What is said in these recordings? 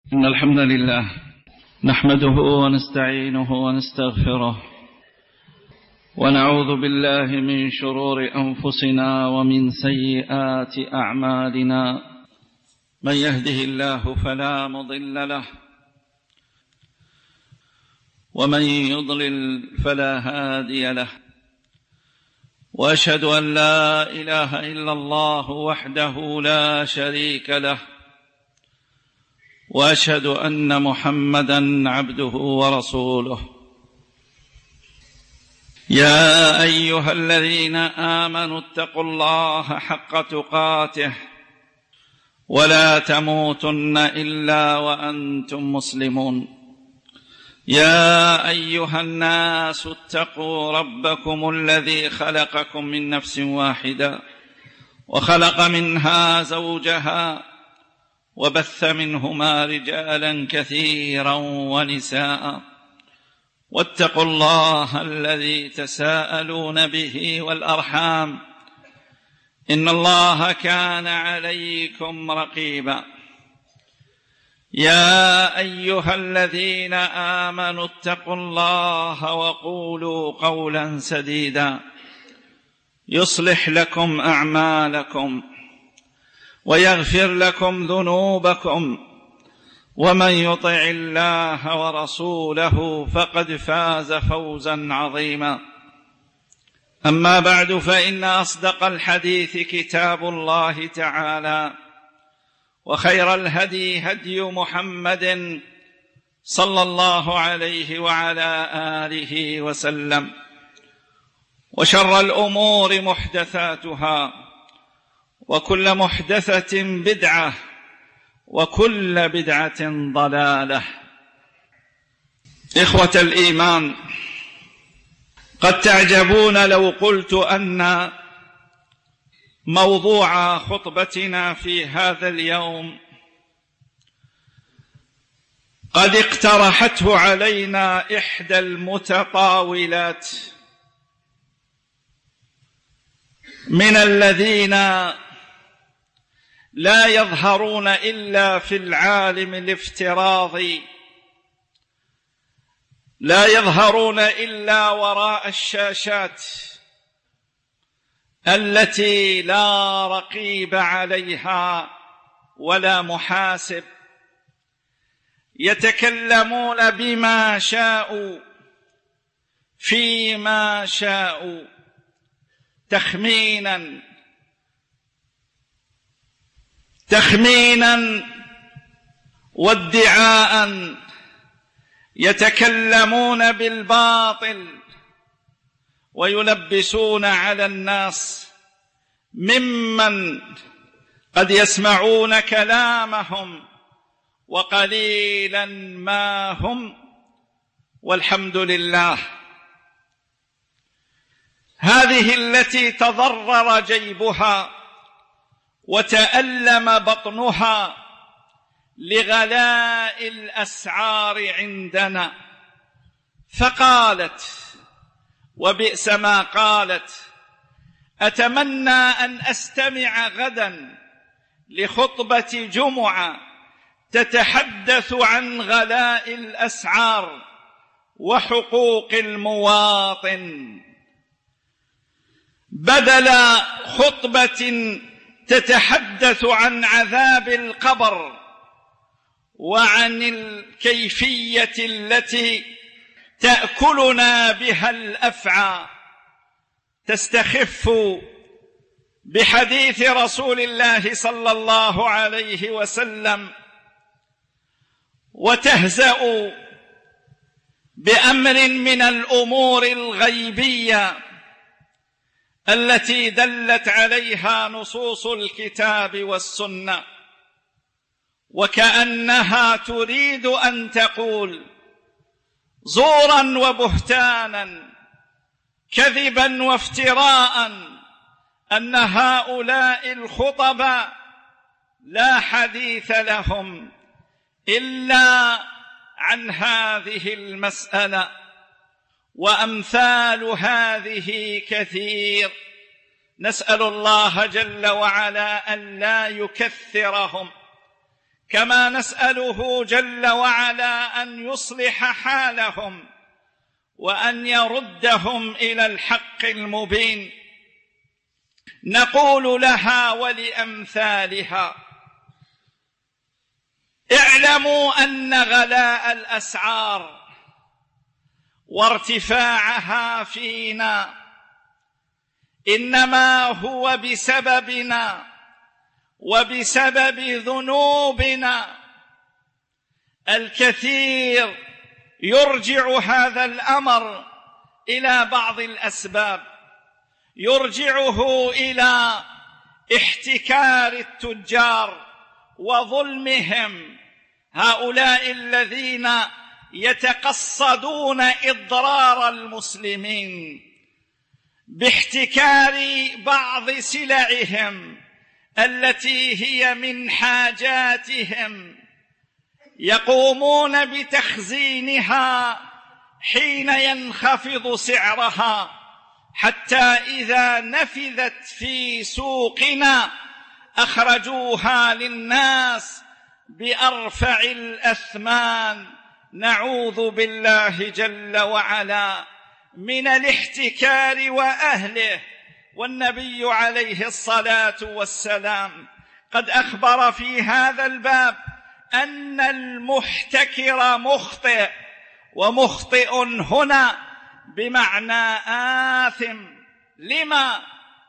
إن الحمد لله نحمده ونستعينه ونستغفره ونعوذ بالله من شرور أنفسنا ومن سيئات أعمالنا. من يهده الله فلا مضل له ومن يضلل فلا هادي له، وأشهد أن لا إله إلا الله وحده لا شريك له، وأشهد أن محمدًا عبده ورسوله. يا أيها الذين آمنوا اتقوا الله حق تقاته ولا تموتن إلا وأنتم مسلمون. يا أيها الناس اتقوا ربكم الذي خلقكم من نفس واحدة وخلق منها زوجها وبث منهما رجالا كثيرا ونساء، واتقوا الله الذي تساءلون به والأرحام إن الله كان عليكم رقيبا. يا أيها الذين آمنوا اتقوا الله وقولوا قولا سديدا يصلح لكم أعمالكم ويغفر لكم ذنوبكم، ومن يطع الله ورسوله فقد فاز فوزا عظيما. أما بعد، فإن أصدق الحديث كتاب الله تعالى، وخير الهدي هدي محمد صلى الله عليه وعلى آله وسلم، وشر الأمور محدثاتها، وكل محدثة بدعة، وكل بدعة ضلالة. إخوة الإيمان، قد تعجبون لو قلت أن موضوع خطبتنا في هذا اليوم قد اقترحته علينا إحدى المتطاولات من الذين لا يظهرون إلا في العالم الافتراضي، لا يظهرون إلا وراء الشاشات التي لا رقيب عليها ولا محاسب، يتكلمون بما شاءوا فيما شاءوا تخمينا وادعاء، يتكلمون بالباطل ويلبسون على الناس ممن قد يسمعون كلامهم وقليلا ما هم، والحمد لله. هذه التي تضرر جيبها وتألم بطنها لغلاء الأسعار عندنا، فقالت وبئس ما قالت: أتمنى أن أستمع غدا لخطبة جمعة تتحدث عن غلاء الأسعار وحقوق المواطن، بدل خطبة تتحدث عن عذاب القبر وعن الكيفية التي تأكلنا بها الأفعى، تستخف بحديث رسول الله صلى الله عليه وسلم، وتهزأ بأمر من الأمور الغيبية التي دلت عليها نصوص الكتاب والسنة، وكأنها تريد أن تقول زورا وبهتانا، كذبا وافتراء، أن هؤلاء الخطباء لا حديث لهم إلا عن هذه المسألة، وأمثال هذه كثير. نسأل الله جل وعلا أن لا يكثرهم كما نسأله جل وعلا أن يصلح حالهم وأن يردهم إلى الحق المبين. نقول لها ولأمثالها: اعلموا أن غلاء الأسعار وارتفاعها فينا إنما هو بسببنا وبسبب ذنوبنا. الكثير يرجع هذا الأمر إلى بعض الأسباب، يرجعه إلى احتكار التجار وظلمهم، هؤلاء الذين يتقصدون إضرار المسلمين باحتكار بعض سلعهم التي هي من حاجاتهم، يقومون بتخزينها حين ينخفض سعرها، حتى إذا نفذت في سوقنا أخرجوها للناس بأرفع الأثمان. نعوذ بالله جل وعلا من الاحتكار وأهله. والنبي عليه الصلاة والسلام قد أخبر في هذا الباب أن المحتكر مخطئ، ومخطئ هنا بمعنى آثم. لما؟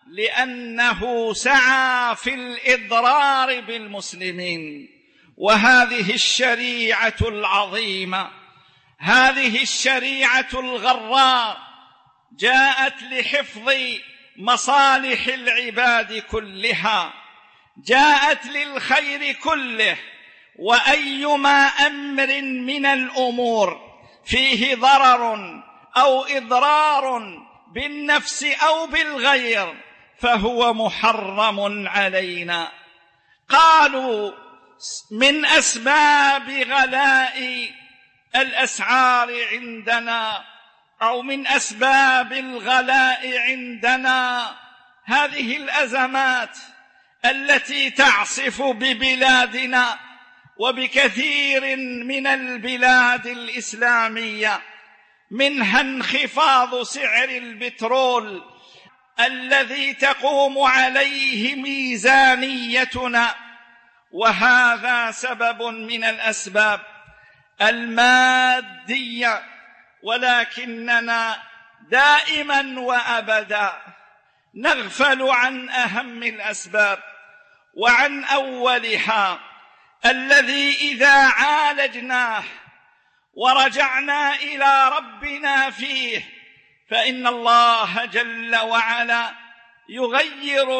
لأنه سعى في الإضرار بالمسلمين. وهذه الشريعة العظيمة، هذه الشريعة الغراء جاءت لحفظ مصالح العباد كلها، جاءت للخير كله. وأيما أمر من الأمور فيه ضرر أو إضرار بالنفس أو بالغير فهو محرم علينا. قالوا من أسباب غلاء الأسعار عندنا أو من أسباب الغلاء عندنا هذه الأزمات التي تعصف ببلادنا وبكثير من البلاد الإسلامية، منها انخفاض سعر البترول الذي تقوم عليه ميزانيتنا، وهذا سبب من الأسباب المادية. ولكننا دائما وأبدا نغفل عن أهم الأسباب، وعن أولها الذي إذا عالجناه ورجعنا إلى ربنا فيه فإن الله جل وعلا يغير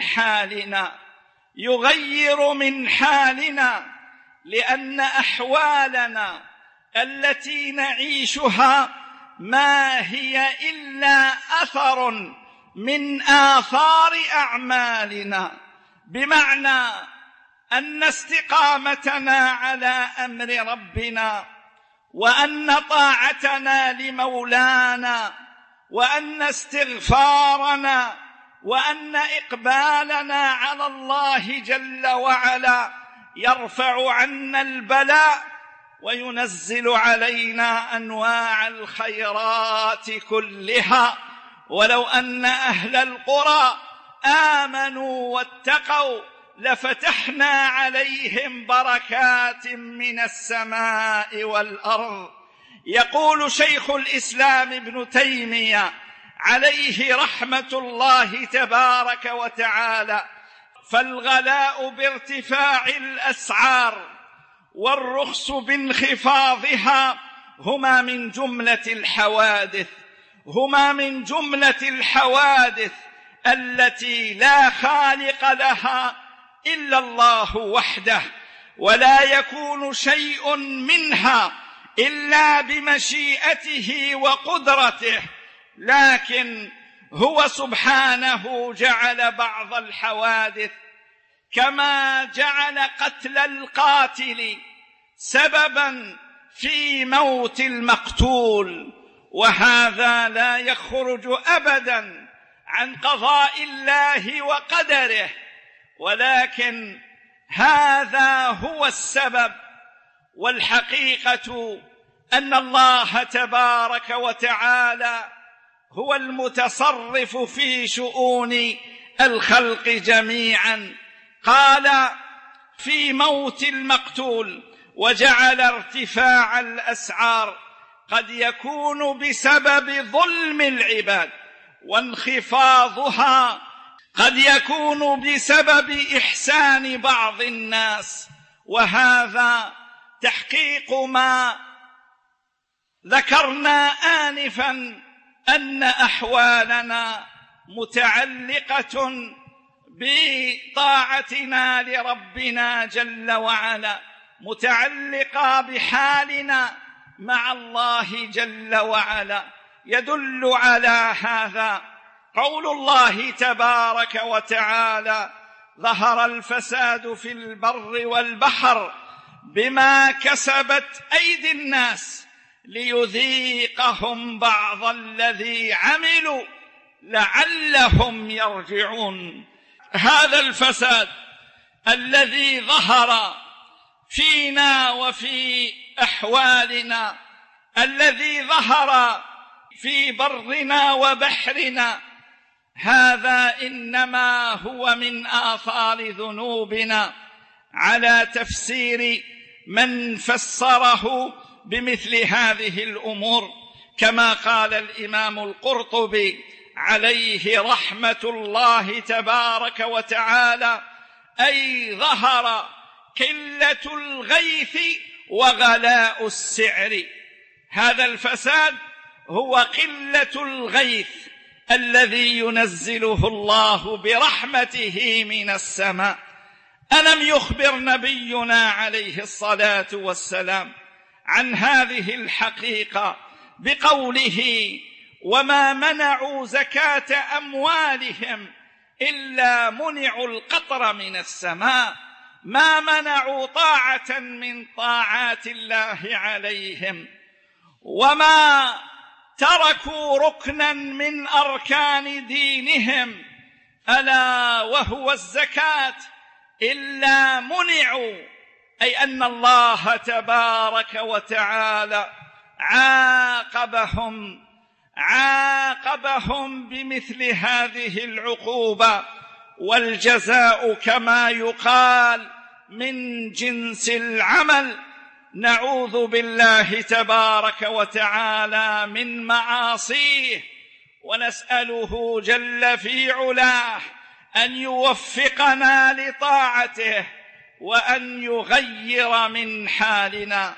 من حالنا، لأن أحوالنا التي نعيشها ما هي إلا أثر من آثار أعمالنا، بمعنى أن استقامتنا على أمر ربنا، وأن طاعتنا لمولانا، وأن استغفارنا، وأن إقبالنا على الله جل وعلا يرفع عنا البلاء وينزل علينا أنواع الخيرات كلها. ولو أن أهل القرى آمنوا واتقوا لفتحنا عليهم بركات من السماء والأرض. يقول شيخ الإسلام ابن تيمية عليه رحمة الله تبارك وتعالى: فالغلاء بارتفاع الأسعار والرخص بانخفاضها هما من جملة الحوادث التي لا خالق لها إلا الله وحده، ولا يكون شيء منها إلا بمشيئته وقدرته، لكن هو سبحانه جعل بعض الحوادث كما جعل قتل القاتل سببا في موت المقتول، وهذا لا يخرج أبدا عن قضاء الله وقدره. ولكن هذا هو السبب. والحقيقة أن الله تبارك وتعالى هو المتصرف في شؤون الخلق جميعا. قال في موت المقتول: وجعل ارتفاع الأسعار قد يكون بسبب ظلم العباد، وانخفاضها قد يكون بسبب إحسان بعض الناس. وهذا تحقيق ما ذكرنا آنفا، أن أحوالنا متعلقة بطاعتنا لربنا جل وعلا، متعلقة بحالنا مع الله جل وعلا. يدل على هذا قول الله تبارك وتعالى: ظهر الفساد في البر والبحر بما كسبت أيدي الناس ليذيقهم بعض الذي عملوا لعلهم يرجعون. هذا الفساد الذي ظهر فينا وفي أحوالنا، الذي ظهر في برنا وبحرنا، هذا إنما هو من آثار ذنوبنا، على تفسير من فسره بمثل هذه الأمور، كما قال الإمام القرطبي عليه رحمة الله تبارك وتعالى: أي ظهر قلة الغيث وغلاء السعر. هذا الفساد هو قلة الغيث الذي ينزله الله برحمته من السماء. ألم يخبر نبينا عليه الصلاة والسلام عن هذه الحقيقة بقوله: وما منعوا زكاة أموالهم إلا منعوا القطر من السماء. ما منعوا طاعة من طاعات الله عليهم، وما تركوا ركنا من أركان دينهم ألا وهو الزكاة إلا منعوا، أي أن الله تبارك وتعالى عاقبهم بمثل هذه العقوبة. والجزاء كما يقال من جنس العمل. نعوذ بالله تبارك وتعالى من معاصيه، ونسأله جل في علاه أن يوفقنا لطاعته وأن يغير من حالنا.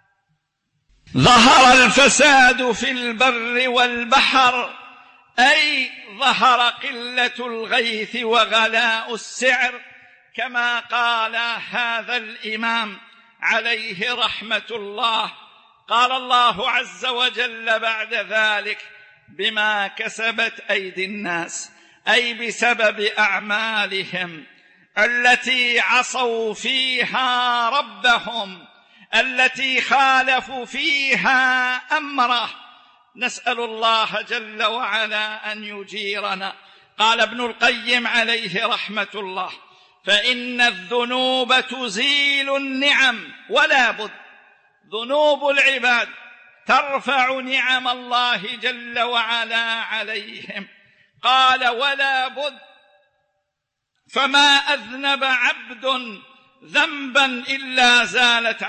ظهر الفساد في البر والبحر، أي ظهر قلة الغيث وغلاء السعر، كما قال هذا الإمام عليه رحمة الله. قال الله عز وجل بعد ذلك: بما كسبت أيدي الناس، أي بسبب أعمالهم التي عصوا فيها ربهم، التي خالفوا فيها أمره. نسأل الله جل وعلا أن يجيرنا. قال ابن القيم عليه رحمة الله: فإن الذنوب تزيل النعم، ولا بد ذنوب العباد ترفع نعم الله جل وعلا عليهم. قال: ولا بد، فما أذنب عبد ذنبا إلا زالت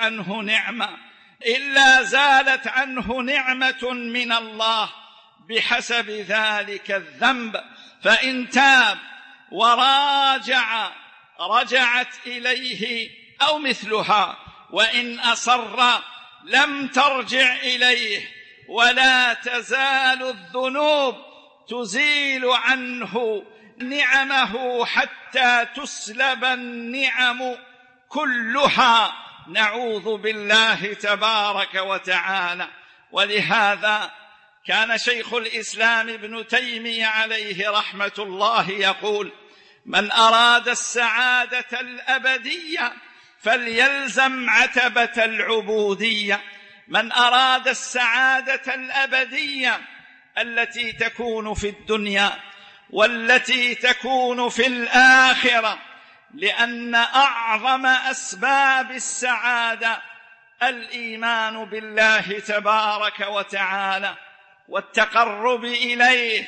عنه نعمة من الله بحسب ذلك الذنب، فإن تاب وراجع رجعت إليه أو مثلها، وإن أصر لم ترجع إليه. ولا تزال الذنوب تزيل عنه نعمه حتى تسلب النعم كلها. نعوذ بالله تبارك وتعالى. ولهذا كان شيخ الإسلام ابن تيمية عليه رحمة الله يقول: من أراد السعادة الأبدية فليلزم عتبة العبودية. من أراد السعادة الأبدية التي تكون في الدنيا والتي تكون في الآخرة لأن أعظم أسباب السعادة الإيمان بالله تبارك وتعالى والتقرب إليه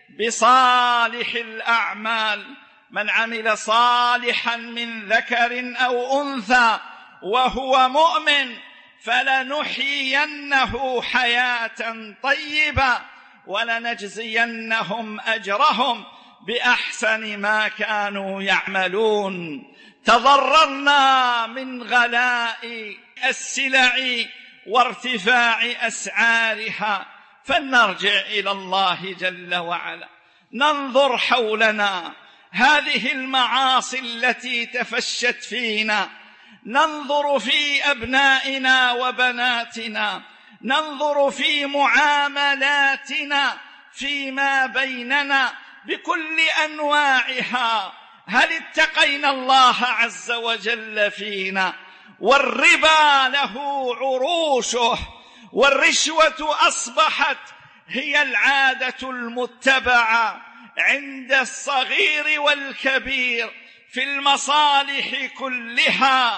بصالح الأعمال. من عمل صالحا من ذكر أو أنثى وهو مؤمن فلنحيينه حياة طيبة ولنجزينهم أجرهم بأحسن ما كانوا يعملون. تضررنا من غلاء السلع وارتفاع أسعارها، فلنرجع إلى الله جل وعلا، ننظر حولنا هذه المعاصي التي تفشت فينا، ننظر في أبنائنا وبناتنا، ننظر في معاملاتنا فيما بيننا بكل أنواعها، هل اتقينا الله عز وجل فينا؟ والربا له عروشه، والرشوة أصبحت هي العادة المتبعة عند الصغير والكبير في المصالح كلها،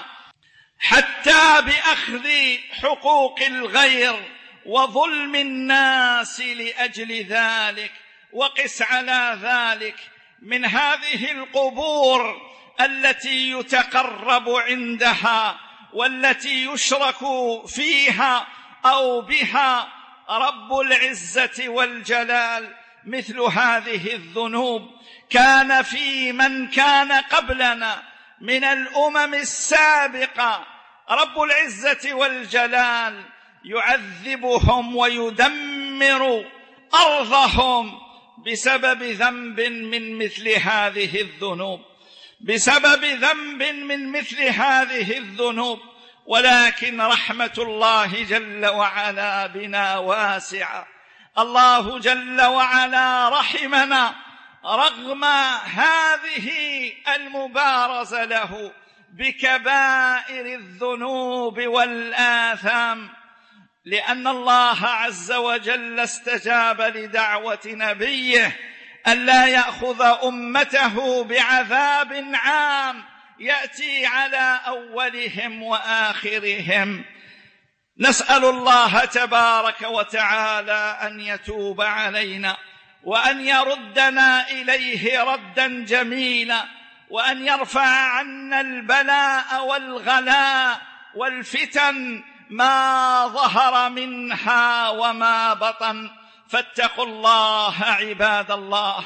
حتى بأخذ حقوق الغير وظلم الناس لأجل ذلك. وقس على ذلك من هذه القبور التي يتقرب عندها والتي يشرك فيها أو بها رب العزة والجلال، مثل هذه الذنوب كان في من كان قبلنا من الأمم السابقة رب العزة والجلال يعذبهم ويدمر أرضهم بسبب ذنب من مثل هذه الذنوب، بسبب ذنب من مثل هذه الذنوب. ولكن رحمة الله جل وعلا بنا واسعة، الله جل وعلا رحمنا رغم هذه المبارزة له بكبائر الذنوب والآثام، لأن الله عز وجل استجاب لدعوة نبيه ألا يأخذ أمته بعذاب عام يأتي على أولهم وآخرهم. نسأل الله تبارك وتعالى أن يتوب علينا وأن يردنا إليه ردا جميلا، وأن يرفع عنا البلاء والغلاء والفتن ما ظهر منها وما بطن. فاتقوا الله عباد الله،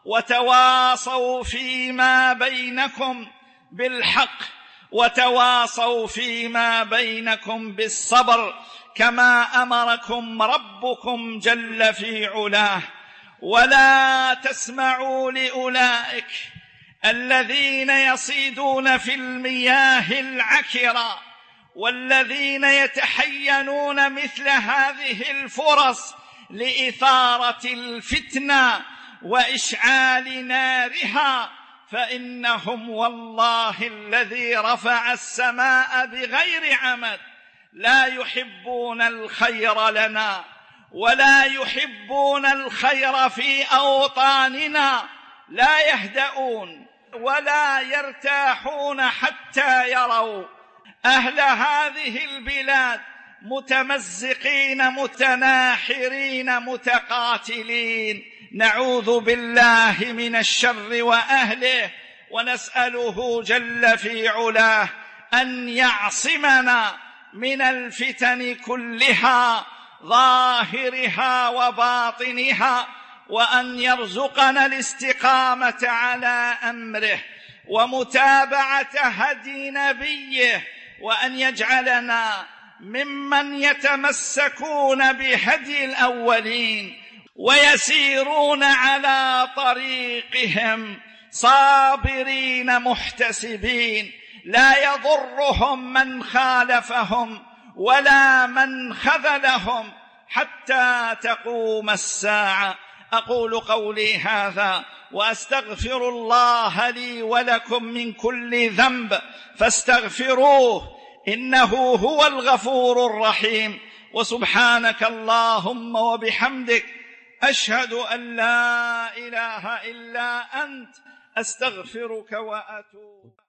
وتواصوا فيما بينكم بالحق، وتواصوا فيما بينكم بالصبر، كما أمركم ربكم جل في علاه. ولا تسمعوا لأولئك الذين يصيدون في المياه العكرة والذين يتحينون مثل هذه الفرص لإثارة الفتنة وإشعال نارها، فإنهم والله الذي رفع السماء بغير عمد لا يحبون الخير لنا ولا يحبون الخير في أوطاننا، لا يهدؤون ولا يرتاحون حتى يروا أهل هذه البلاد متمزقين متناحرين متقاتلين. نعوذ بالله من الشر وأهله، ونسأله جل في علاه أن يعصمنا من الفتن كلها ظاهرها وباطنها، وأن يرزقنا الاستقامة على أمره ومتابعة هدي نبيه، وأن يجعلنا ممن يتمسكون بهدي الأولين ويسيرون على طريقهم صابرين محتسبين، لا يضرهم من خالفهم ولا من خذلهم حتى تقوم الساعة. أقول قولي هذا وأستغفر الله لي ولكم من كل ذنب فاستغفروه إنه هو الغفور الرحيم. وسبحانك اللهم وبحمدك أشهد أن لا إله إلا أنت أستغفرك وأتوب